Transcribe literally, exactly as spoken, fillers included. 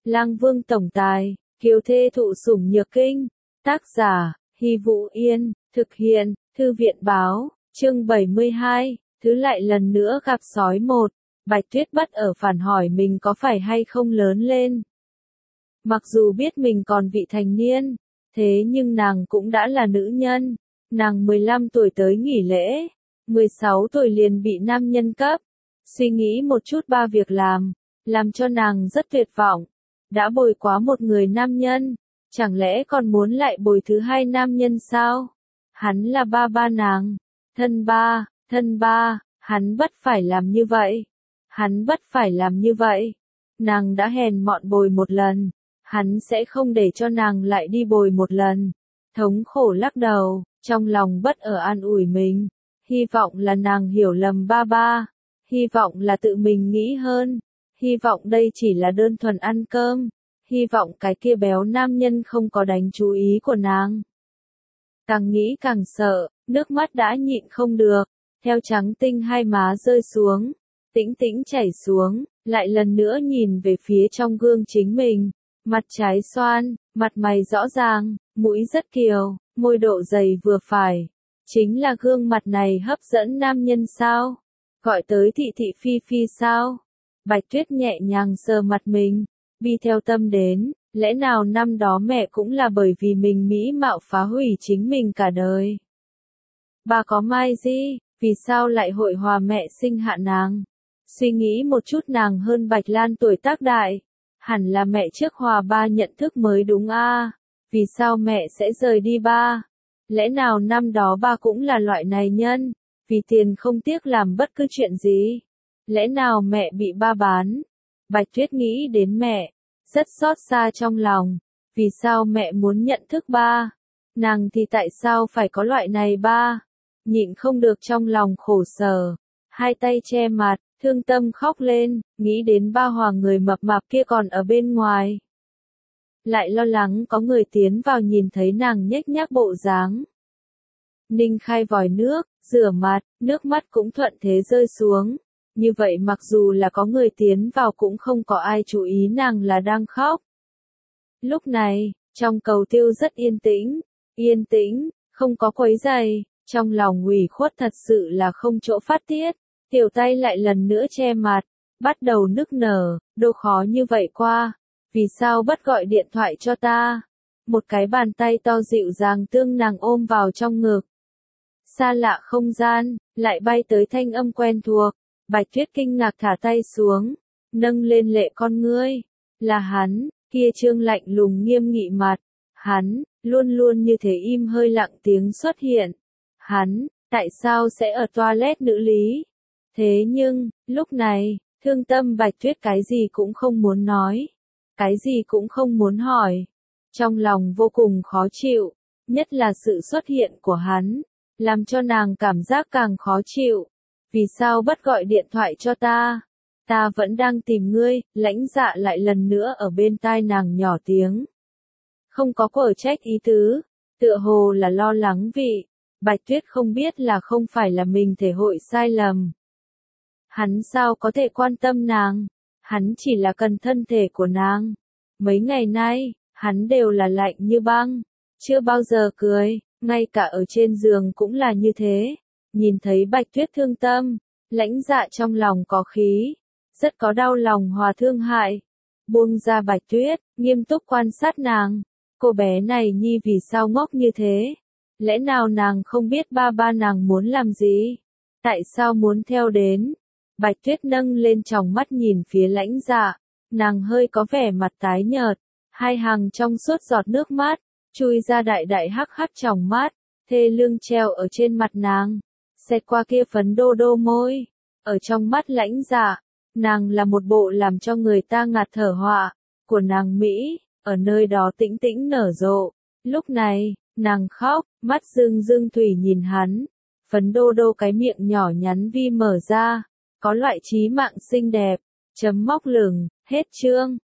Lang Vương tổng tài, kiều thê thụ sủng nhược kinh. Tác giả, Hy Vũ Yên, thực hiện, Thư viện báo, chương bảy mươi hai, thứ lại lần nữa gặp sói một. Bạch Tuyết bất ở phản hỏi mình có phải hay không lớn lên. Mặc dù biết mình còn vị thành niên, thế nhưng nàng cũng đã là nữ nhân. Nàng mười lăm tuổi tới nghỉ lễ, mười sáu tuổi liền bị nam nhân cấp. Suy nghĩ một chút ba việc làm, làm cho nàng rất tuyệt vọng. Đã bồi quá một người nam nhân, chẳng lẽ còn muốn lại bồi thứ hai nam nhân sao? Hắn là ba ba nàng, thân ba, thân ba, hắn bất phải làm như vậy. Hắn bất phải làm như vậy. Nàng đã hèn mọn bồi một lần, hắn sẽ không để cho nàng lại đi bồi một lần. Thống khổ lắc đầu, trong lòng bất ở an ủi mình. Hy vọng là nàng hiểu lầm ba ba. Hy vọng là tự mình nghĩ hơn. Hy vọng đây chỉ là đơn thuần ăn cơm. Hy vọng cái kia béo nam nhân không có đánh chú ý của nàng. Càng nghĩ càng sợ, nước mắt đã nhịn không được, theo trắng tinh hai má rơi xuống, tĩnh tĩnh chảy xuống, lại lần nữa nhìn về phía trong gương chính mình, mặt trái xoan, mặt mày rõ ràng, mũi rất kiều, môi độ dày vừa phải. Chính là gương mặt này hấp dẫn nam nhân sao? Gọi tới thị thị phi phi sao? Bạch Tuyết nhẹ nhàng sờ mặt mình, bi theo tâm đến, lẽ nào năm đó mẹ cũng là bởi vì mình mỹ mạo phá hủy chính mình cả đời. Bà có mai gì, vì sao lại hội hòa mẹ sinh hạ nàng? Suy nghĩ một chút nàng hơn Bạch Lan tuổi tác đại, hẳn là mẹ trước hòa ba nhận thức mới đúng a. À? Vì sao mẹ sẽ rời đi ba? Lẽ nào năm đó ba cũng là loại này nhân, vì tiền không tiếc làm bất cứ chuyện gì? Lẽ nào mẹ bị ba bán? Bạch Tuyết nghĩ đến mẹ, rất xót xa trong lòng. Vì sao mẹ muốn nhận thức ba? Nàng thì tại sao phải có loại này ba? Nhịn không được trong lòng khổ sở, hai tay che mặt, thương tâm khóc lên, nghĩ đến ba hoàng người mập mạp kia còn ở bên ngoài. Lại lo lắng có người tiến vào nhìn thấy nàng nhếch nhác bộ dáng. Ninh khai vòi nước, rửa mặt, nước mắt cũng thuận thế rơi xuống. Như vậy mặc dù là có người tiến vào cũng không có ai chú ý nàng là đang khóc. Lúc này, trong cầu tiêu rất yên tĩnh, yên tĩnh, không có quấy rầy, trong lòng ủy khuất thật sự là không chỗ phát tiết. Tiểu tay lại lần nữa che mặt, bắt đầu nức nở, đâu khó như vậy qua, vì sao bất gọi điện thoại cho ta? Một cái bàn tay to dịu dàng tương nàng ôm vào trong ngực. Xa lạ không gian, lại bay tới thanh âm quen thuộc. Bạch Tuyết kinh ngạc thả tay xuống, nâng lên lệ con ngươi. Là hắn, kia trương lạnh lùng nghiêm nghị mặt. Hắn, luôn luôn như thế im hơi lặng tiếng xuất hiện. Hắn, tại sao sẽ ở toilet nữ lý? Thế nhưng, lúc này, thương tâm Bạch Tuyết cái gì cũng không muốn nói. Cái gì cũng không muốn hỏi. Trong lòng vô cùng khó chịu, nhất là sự xuất hiện của hắn, làm cho nàng cảm giác càng khó chịu. Vì sao bất gọi điện thoại cho ta? Ta vẫn đang tìm ngươi, lãnh dạ lại lần nữa ở bên tai nàng nhỏ tiếng. Không có quở trách ý tứ, tựa hồ là lo lắng vị. Bạch Tuyết không biết là không phải là mình thể hội sai lầm. Hắn sao có thể quan tâm nàng? Hắn chỉ là cần thân thể của nàng. Mấy ngày nay, hắn đều là lạnh như băng, chưa bao giờ cười, ngay cả ở trên giường cũng là như thế. Nhìn thấy Bạch Tuyết thương tâm, lãnh dạ trong lòng có khí, rất có đau lòng hòa thương hại. Buông ra Bạch Tuyết, nghiêm túc quan sát nàng. Cô bé này nhi vì sao ngốc như thế? Lẽ nào nàng không biết ba ba nàng muốn làm gì? Tại sao muốn theo đến? Bạch Tuyết nâng lên tròng mắt nhìn phía lãnh dạ, nàng hơi có vẻ mặt tái nhợt, hai hàng trong suốt giọt nước mắt, chui ra đại đại hắc hắc tròng mắt, thê lương treo ở trên mặt nàng, xẹt qua kia phấn đô đô môi, ở trong mắt lãnh dạ, nàng là một bộ làm cho người ta ngạt thở họa, của nàng Mỹ, ở nơi đó tĩnh tĩnh nở rộ, lúc này, nàng khóc, mắt rưng rưng thủy nhìn hắn, phấn đô đô cái miệng nhỏ nhắn vi mở ra. Có loại trí mạng xinh đẹp, chấm móc lửng, hết chương.